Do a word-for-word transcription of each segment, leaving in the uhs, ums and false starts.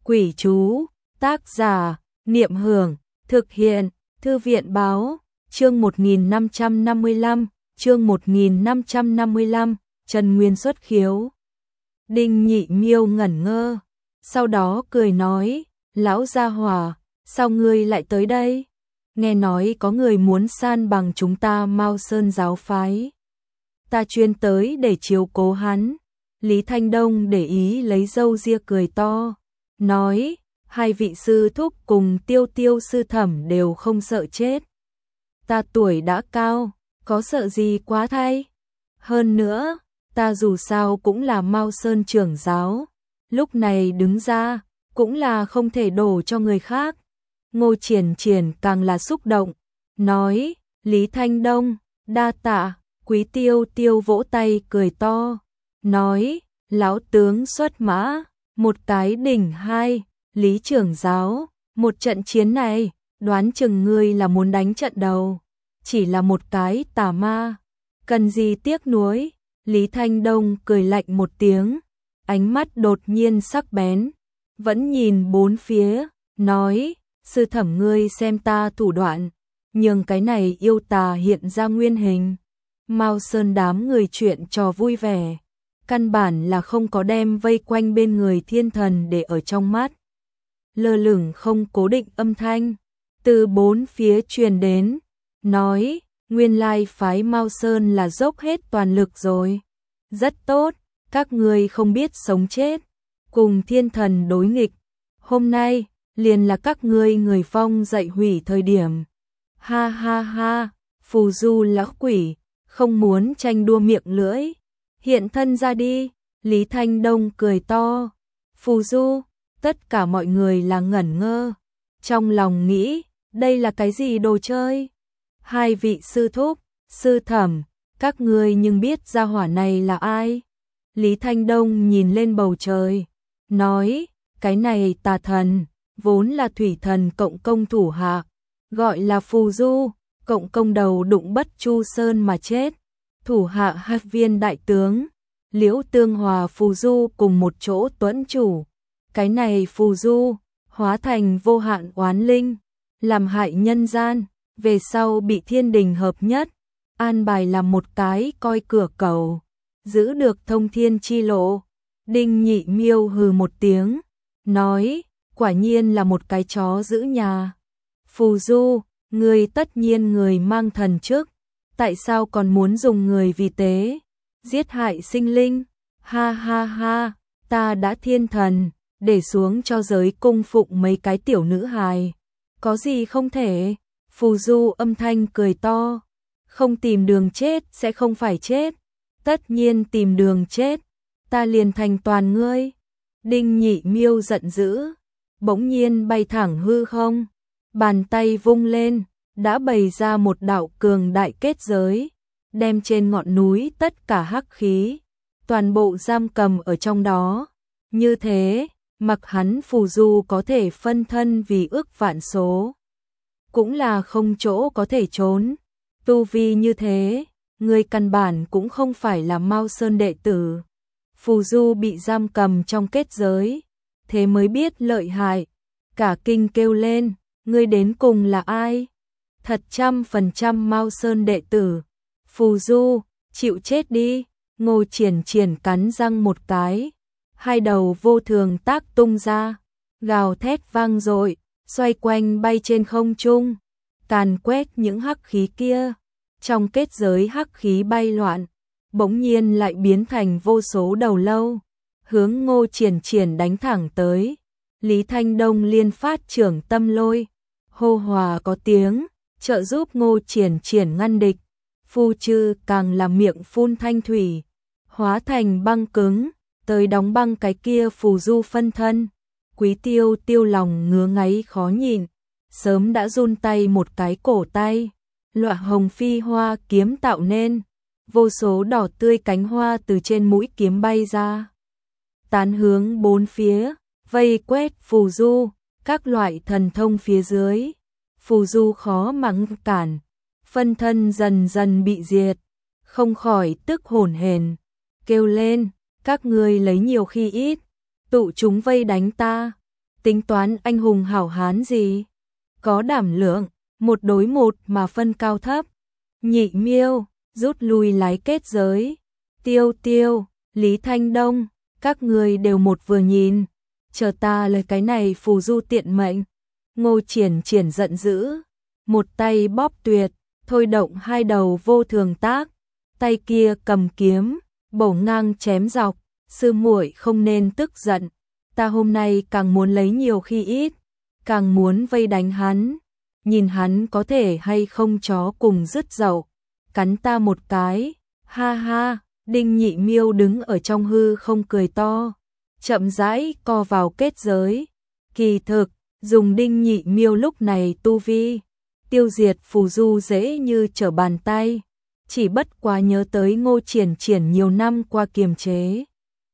Quỷ chú, tác giả, Niệm Hưởng, thực hiện, Thư viện báo, chương một nghìn năm trăm năm mươi lăm, chương một nghìn năm trăm năm mươi lăm, Trần Nguyên xuất khiếu. Đinh Nhị Miêu ngẩn ngơ, sau đó cười nói, lão gia hỏa, sao ngươi lại tới đây? Nghe nói có người muốn san bằng chúng ta Mao Sơn giáo phái. Ta chuyên tới để chiếu cố hắn. Lý Thanh Đông để ý lấy râu ria cười to, nói, hai vị sư thúc cùng Tiêu Tiêu sư thẩm đều không sợ chết. Ta tuổi đã cao, có sợ gì quá thay? Hơn nữa, ta dù sao cũng là Mao Sơn trưởng giáo, lúc này đứng ra, cũng là không thể đổ cho người khác. Ngô Triển Triển càng là xúc động, nói, Lý Thanh Đông, đa tạ. Quý Tiêu Tiêu vỗ tay cười to, nói, lão tướng xuất mã, một cái đỉnh hai, Lý trưởng giáo, một trận chiến này, đoán chừng ngươi là muốn đánh trận đầu, chỉ là một cái tà ma, cần gì tiếc nuối. Lý Thanh Đông cười lạnh một tiếng, ánh mắt đột nhiên sắc bén, vẫn nhìn bốn phía, nói, sư thẩm ngươi xem ta thủ đoạn, nhưng cái này yêu tà hiện ra nguyên hình. Mao Sơn đám người chuyện trò vui vẻ, căn bản là không có đem vây quanh bên người thiên thần để ở trong mắt. Lơ lửng không cố định âm thanh, từ bốn phía truyền đến, nói, nguyên lai phái Mao Sơn là dốc hết toàn lực rồi. Rất tốt, các ngươi không biết sống chết, cùng thiên thần đối nghịch. Hôm nay, liền là các ngươi người phong dậy hủy thời điểm. Ha ha ha, phù du lão quỷ, không muốn tranh đua miệng lưỡi, hiện thân ra đi. Lý Thanh Đông cười to, phù du, tất cả mọi người là ngẩn ngơ, trong lòng nghĩ, đây là cái gì đồ chơi? Hai vị sư thúc, sư thẩm, các ngươi nhưng biết gia hỏa này là ai? Lý Thanh Đông nhìn lên bầu trời, nói, cái này tà thần, vốn là thủy thần cộng công thủ hạ, gọi là phù du. Cộng công đầu đụng Bất Chu Sơn mà chết, thủ hạ hai viên đại tướng, Liễu Tương Hòa phù du cùng một chỗ tuẫn chủ. Cái này phù du, hóa thành vô hạn oán linh, làm hại nhân gian, về sau bị thiên đình hợp nhất, an bài làm một cái coi cửa cầu, giữ được thông thiên chi lộ. Đinh Nhị Miêu hừ một tiếng, nói, quả nhiên là một cái chó giữ nhà. Phù du, người tất nhiên người mang thần chức, tại sao còn muốn dùng người vì tế, giết hại sinh linh? Ha ha ha, ta đã thiên thần, để xuống cho giới cung phụng mấy cái tiểu nữ hài, có gì không thể? Phù du âm thanh cười to, không tìm đường chết sẽ không phải chết, tất nhiên tìm đường chết, ta liền thành toàn ngươi. Đinh Nhị Miêu giận dữ, bỗng nhiên bay thẳng hư không, bàn tay vung lên, đã bày ra một đạo cường đại kết giới, đem trên ngọn núi tất cả hắc khí, toàn bộ giam cầm ở trong đó. Như thế, mặc hắn phù du có thể phân thân vì ước vạn số, cũng là không chỗ có thể trốn. Tu vi như thế, người căn bản cũng không phải là Mao Sơn đệ tử. Phù du bị giam cầm trong kết giới, thế mới biết lợi hại, cả kinh kêu lên, ngươi đến cùng là ai? Thật trăm phần trăm Mao Sơn đệ tử. Phù du, chịu chết đi. Ngô Triển Triển cắn răng một cái, hai đầu vô thường tác tung ra, gào thét vang dội, xoay quanh bay trên không trung, càn quét những hắc khí kia. Trong kết giới hắc khí bay loạn, bỗng nhiên lại biến thành vô số đầu lâu, hướng Ngô Triển Triển đánh thẳng tới. Lý Thanh Đông liên phát trưởng tâm lôi, hô hòa có tiếng, trợ giúp Ngô Triển Triển ngăn địch. Phu Chư càng là miệng phun thanh thủy, hóa thành băng cứng, tới đóng băng cái kia phù du phân thân. Quý Tiêu Tiêu lòng ngứa ngáy khó nhịn, sớm đã run tay một cái cổ tay, loại hồng phi hoa kiếm tạo nên, vô số đỏ tươi cánh hoa từ trên mũi kiếm bay ra, tán hướng bốn phía, vây quét phù du. Các loại thần thông phía dưới, phù du khó mà ngăn cản, phân thân dần dần bị diệt, không khỏi tức hổn hển, kêu lên, các ngươi lấy nhiều khi ít, tụ chúng vây đánh ta. tính toán anh hùng hảo hán gì? Có đảm lượng, một đối một mà phân cao thấp. Nhị Miêu, rút lui lái kết giới. Tiêu Tiêu, Lý Thanh Đông, các người đều một vừa nhìn. Chờ ta lời cái này phù du tiện mệnh. Ngô Triển Triển giận dữ, một tay bóp tuyệt, thôi động hai đầu vô thường tác, tay kia cầm kiếm, bổ ngang chém dọc. Sư muội không nên tức giận, ta hôm nay càng muốn lấy nhiều khi ít, càng muốn vây đánh hắn, nhìn hắn có thể hay không chó cùng dứt dậu, cắn ta một cái, ha ha. Đinh Nhị Miêu đứng ở trong hư không cười to, chậm rãi co vào kết giới. Kỳ thực, dùng Đinh Nhị Miêu lúc này tu vi, tiêu diệt phù du dễ như trở bàn tay, chỉ bất quá nhớ tới Ngô Triển Triển nhiều năm qua kiềm chế.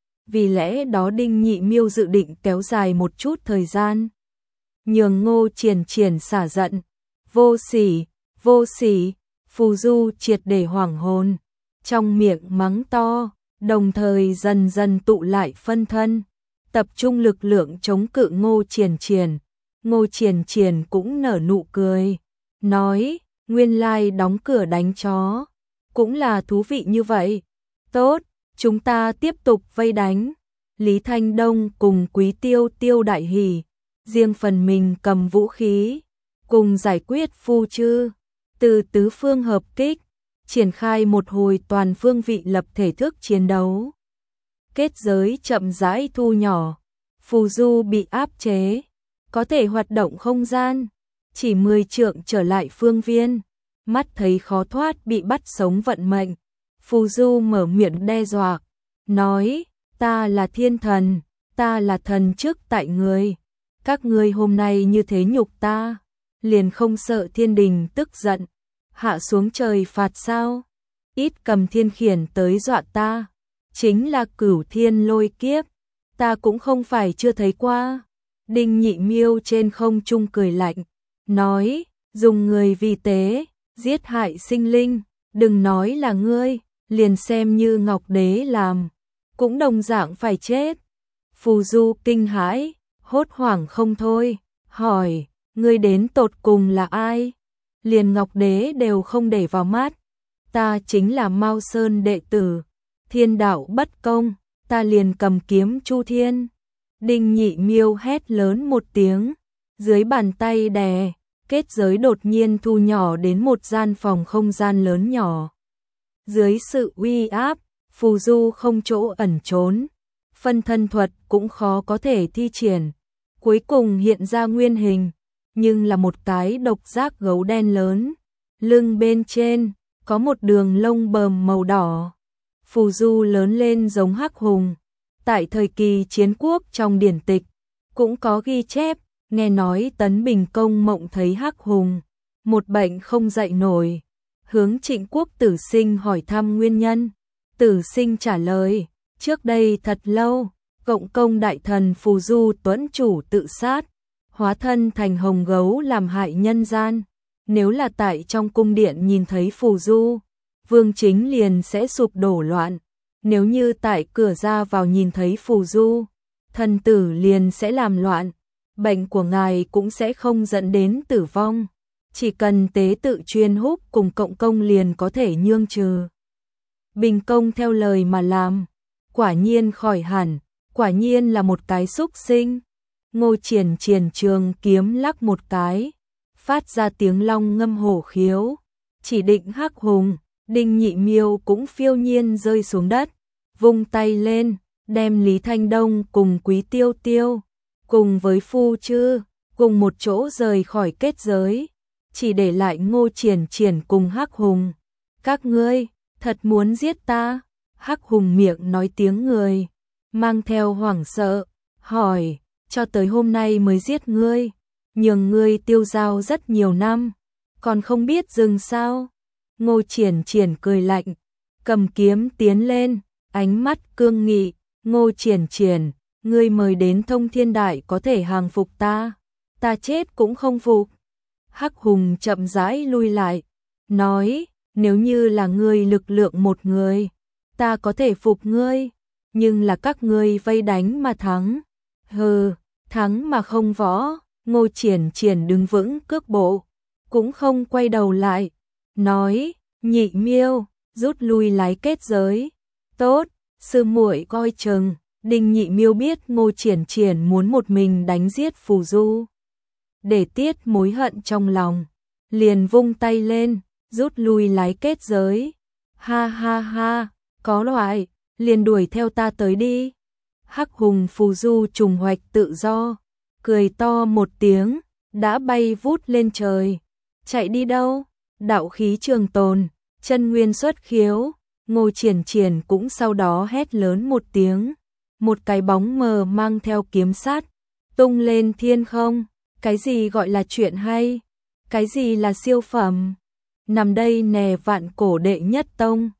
Vì lẽ đó Đinh Nhị Miêu dự định kéo dài một chút thời gian, nhường Ngô Triển Triển xả giận. Vô sỉ, vô sỉ, phù du triệt để hoảng hồn, trong miệng mắng to, đồng thời dần dần tụ lại phân thân, tập trung lực lượng chống cự Ngô Triển Triển. Ngô Triển Triển cũng nở nụ cười, nói, nguyên lai đóng cửa đánh chó, cũng là thú vị như vậy. Tốt, chúng ta tiếp tục vây đánh. Lý Thanh Đông cùng Quý Tiêu Tiêu đại hỉ, riêng phần mình cầm vũ khí, cùng giải quyết Phu Chư. Từ tứ phương hợp kích, triển khai một hồi toàn phương vị lập thể thức chiến đấu. Kết giới chậm rãi thu nhỏ, phù du bị áp chế, có thể hoạt động không gian, chỉ mười trượng trở lại phương viên, mắt thấy khó thoát bị bắt sống vận mệnh. Phù du mở miệng đe dọa, nói, ta là thiên thần, ta là thần trước tại người, các ngươi hôm nay như thế nhục ta, liền không sợ thiên đình tức giận, hạ xuống trời phạt sao? Ít cầm thiên khiển tới dọa ta, chính là cửu thiên lôi kiếp, ta cũng không phải chưa thấy qua. Đinh Nhị Miêu trên không trung cười lạnh, nói, dùng người vi tế, giết hại sinh linh, đừng nói là ngươi, liền xem như Ngọc Đế làm, cũng đồng dạng phải chết. Phù du kinh hãi, hốt hoảng không thôi, hỏi, ngươi đến tột cùng là ai? Liền Ngọc Đế đều không để vào mắt, ta chính là Mao Sơn đệ tử, thiên đạo bất công, ta liền cầm kiếm chu thiên. Đinh Nhị Miêu hét lớn một tiếng, dưới bàn tay đè, kết giới đột nhiên thu nhỏ đến một gian phòng không gian lớn nhỏ. Dưới sự uy áp, phù du không chỗ ẩn trốn, phân thân thuật cũng khó có thể thi triển, cuối cùng hiện ra nguyên hình, nhưng là một cái độc giác gấu đen lớn, lưng bên trên có một đường lông bờm màu đỏ. Phù du lớn lên giống hắc hùng, tại thời kỳ chiến quốc trong điển tịch cũng có ghi chép, nghe nói Tấn Bình Công mộng thấy hắc hùng, một bệnh không dậy nổi, hướng Trịnh Quốc Tử Sinh hỏi thăm nguyên nhân. Tử Sinh trả lời, trước đây thật lâu, Cộng công đại thần Phù Du Tuẫn chủ tự sát, hóa thân thành hồng gấu làm hại nhân gian. Nếu là tại trong cung điện nhìn thấy Phù Du, vương chính liền sẽ sụp đổ loạn. Nếu như tại cửa ra vào nhìn thấy Phù Du, thần tử liền sẽ làm loạn. Bệnh của ngài cũng sẽ không dẫn đến tử vong. Chỉ cần tế tự chuyên húc cùng Cộng công liền có thể nhương trừ. Bình Công theo lời mà làm, quả nhiên khỏi hẳn, quả nhiên là một cái xúc sinh. Ngô Triển Triển trường kiếm lắc một cái, phát ra tiếng long ngâm hổ khiếu, chỉ định hắc hùng. Đinh Nhị Miêu cũng phiêu nhiên rơi xuống đất, vung tay lên, đem Lý Thanh Đông cùng Quý Tiêu Tiêu, cùng với Phu Chư, cùng một chỗ rời khỏi kết giới, chỉ để lại Ngô Triển Triển cùng hắc hùng. Các ngươi, thật muốn giết ta? Hắc hùng miệng nói tiếng người, mang theo hoảng sợ, hỏi, cho tới hôm nay mới giết ngươi, nhường ngươi tiêu dao rất nhiều năm, còn không biết dừng sao? Ngô Triển Triển cười lạnh, cầm kiếm tiến lên, ánh mắt cương nghị. Ngô Triển Triển, ngươi mời đến Thông Thiên Đại có thể hàng phục ta, ta chết cũng không phục. Hắc hùng chậm rãi lui lại, nói, nếu như là ngươi lực lượng một người, ta có thể phục ngươi, nhưng là các ngươi vây đánh mà thắng. Hừ, thắng mà không võ. Ngô Triển Triển đứng vững cước bộ, cũng không quay đầu lại, nói: "Nhị Miêu, rút lui lái kết giới." "Tốt, sư muội coi chừng." Đinh Nhị Miêu biết Ngô Triển Triển muốn một mình đánh giết Phù Du, để tiết mối hận trong lòng, liền vung tay lên, rút lui lái kết giới. "Ha ha ha, có loại, liền đuổi theo ta tới đi." Hắc Hùng Phù Du trùng hoạch tự do, cười to một tiếng, đã bay vút lên trời. "Chạy đi đâu?" Đạo khí trường tồn, chân nguyên xuất khiếu. Ngô Triển Triển cũng sau đó hét lớn một tiếng, một cái bóng mờ mang theo kiếm sắt tung lên thiên không. Cái gì gọi là chuyện hay? Cái gì là siêu phẩm? Nằm đây nè, vạn cổ đệ nhất tông.